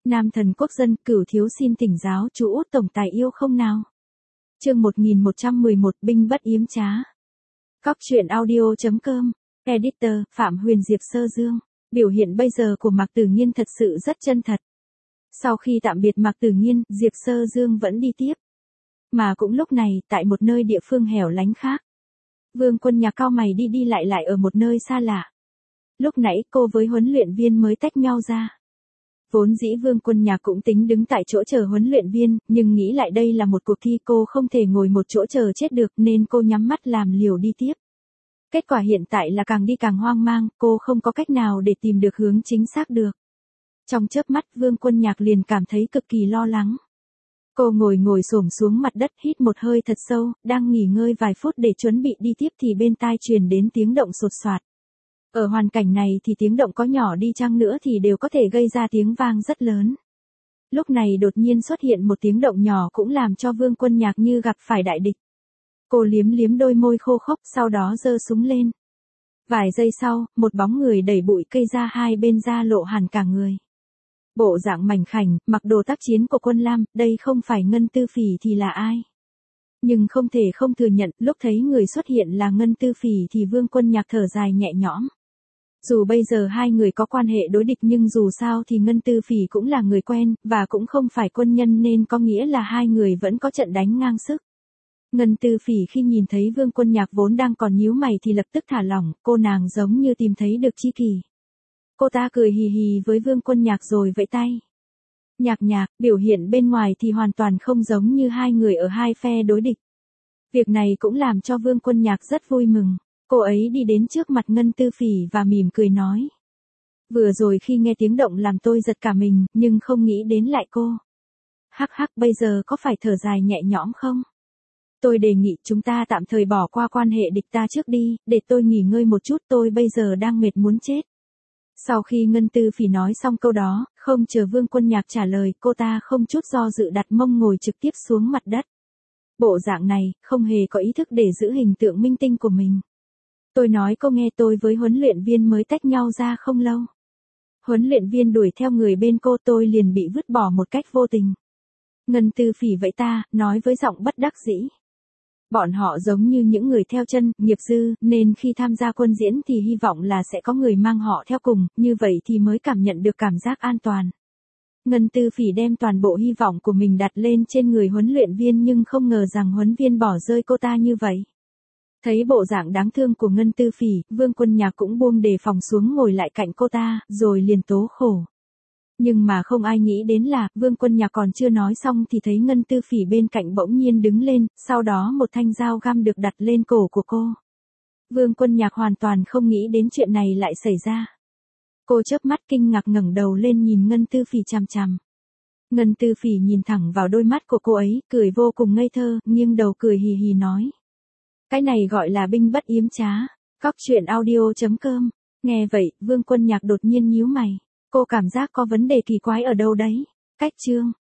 Nam thần quốc dân, Cửu thiếu xin thỉnh giáo chú Út tổng tài yêu không nào. Chương 1111, binh bất yếm trá. Cóc truyện audio.com. Editor, Phạm Huyền Diệp Sơ Dương. Biểu hiện bây giờ của Mạc Tử Nghiên thật sự rất chân thật. Sau khi tạm biệt Mạc Tử Nghiên, Diệp Sơ Dương vẫn đi tiếp. Mà cũng lúc này, tại một nơi địa phương hẻo lánh khác. Vương Quân Nhạc cau mày đi đi lại ở một nơi xa lạ. Lúc nãy cô với huấn luyện viên mới tách nhau ra. Vốn dĩ Vương Quân Nhạc cũng tính đứng tại chỗ chờ huấn luyện viên, nhưng nghĩ lại đây là một cuộc thi cô không thể ngồi một chỗ chờ chết được nên cô nhắm mắt làm liều đi tiếp. Kết quả hiện tại là càng đi càng hoang mang, cô không có cách nào để tìm được hướng chính xác được. Trong chớp mắt Vương Quân Nhạc liền cảm thấy cực kỳ lo lắng. Cô ngồi xổm xuống mặt đất hít một hơi thật sâu, đang nghỉ ngơi vài phút để chuẩn bị đi tiếp thì bên tai truyền đến tiếng động sột soạt. Ở hoàn cảnh này thì tiếng động có nhỏ đi chăng nữa thì đều có thể gây ra tiếng vang rất lớn. Lúc này đột nhiên xuất hiện một tiếng động nhỏ cũng làm cho Vương Quân Nhạc như gặp phải đại địch. Cô liếm đôi môi khô khốc sau đó giơ súng lên. Vài giây sau, một bóng người đẩy bụi cây ra hai bên ra lộ hẳn cả người. Bộ dạng mảnh khảnh, mặc đồ tác chiến của quân Lam, đây không phải Ngân Tư Phỉ thì là ai? Nhưng không thể không thừa nhận, lúc thấy người xuất hiện là Ngân Tư Phỉ thì Vương Quân Nhạc thở dài nhẹ nhõm. Dù bây giờ hai người có quan hệ đối địch nhưng dù sao thì Ngân Tư Phỉ cũng là người quen, và cũng không phải quân nhân nên có nghĩa là hai người vẫn có trận đánh ngang sức. Ngân Tư Phỉ khi nhìn thấy Vương Quân Nhạc vốn đang còn nhíu mày thì lập tức thả lỏng, cô nàng giống như tìm thấy được tri kỷ. Cô ta cười hì hì với Vương Quân Nhạc rồi vẫy tay. Nhạc, biểu hiện bên ngoài thì hoàn toàn không giống như hai người ở hai phe đối địch. Việc này cũng làm cho Vương Quân Nhạc rất vui mừng. Cô ấy đi đến trước mặt Ngân Tư Phỉ và mỉm cười nói. Vừa rồi khi nghe tiếng động làm tôi giật cả mình, nhưng không nghĩ đến lại cô. Hắc, bây giờ có phải thở dài nhẹ nhõm không? Tôi đề nghị chúng ta tạm thời bỏ qua quan hệ địch ta trước đi, để tôi nghỉ ngơi một chút, tôi bây giờ đang mệt muốn chết. Sau khi Ngân Tư Phỉ nói xong câu đó, không chờ Vương Quân Nhạc trả lời, cô ta không chút do dự đặt mông ngồi trực tiếp xuống mặt đất. Bộ dạng này, không hề có ý thức để giữ hình tượng minh tinh của mình. Tôi nói cô nghe, tôi với huấn luyện viên mới tách nhau ra không lâu. Huấn luyện viên đuổi theo người bên cô, tôi liền bị vứt bỏ một cách vô tình. Ngân Tư Phỉ vẫy ta, nói với giọng bất đắc dĩ. Bọn họ giống như những người theo chân, nghiệp dư, nên khi tham gia quân diễn thì hy vọng là sẽ có người mang họ theo cùng, như vậy thì mới cảm nhận được cảm giác an toàn. Ngân Tư Phỉ đem toàn bộ hy vọng của mình đặt lên trên người huấn luyện viên nhưng không ngờ rằng huấn viên bỏ rơi cô ta như vậy. Thấy bộ dạng đáng thương của Ngân Tư Phỉ, Vương Quân Nhạc cũng buông đề phòng xuống ngồi lại cạnh cô ta, rồi liền tố khổ. Nhưng mà không ai nghĩ đến là, Vương Quân Nhạc còn chưa nói xong thì thấy Ngân Tư Phỉ bên cạnh bỗng nhiên đứng lên, sau đó một thanh dao găm được đặt lên cổ của cô. Vương Quân Nhạc hoàn toàn không nghĩ đến chuyện này lại xảy ra. Cô chớp mắt kinh ngạc ngẩng đầu lên nhìn Ngân Tư Phỉ chằm chằm. Ngân Tư Phỉ nhìn thẳng vào đôi mắt của cô ấy, cười vô cùng ngây thơ, nghiêng đầu cười hì hì nói. Cái này gọi là binh bất yếm trá. Cóc truyện audio.com. Nghe vậy, Vương Quân Nhạc đột nhiên nhíu mày. Cô cảm giác có vấn đề kỳ quái ở đâu đấy. Cách chương.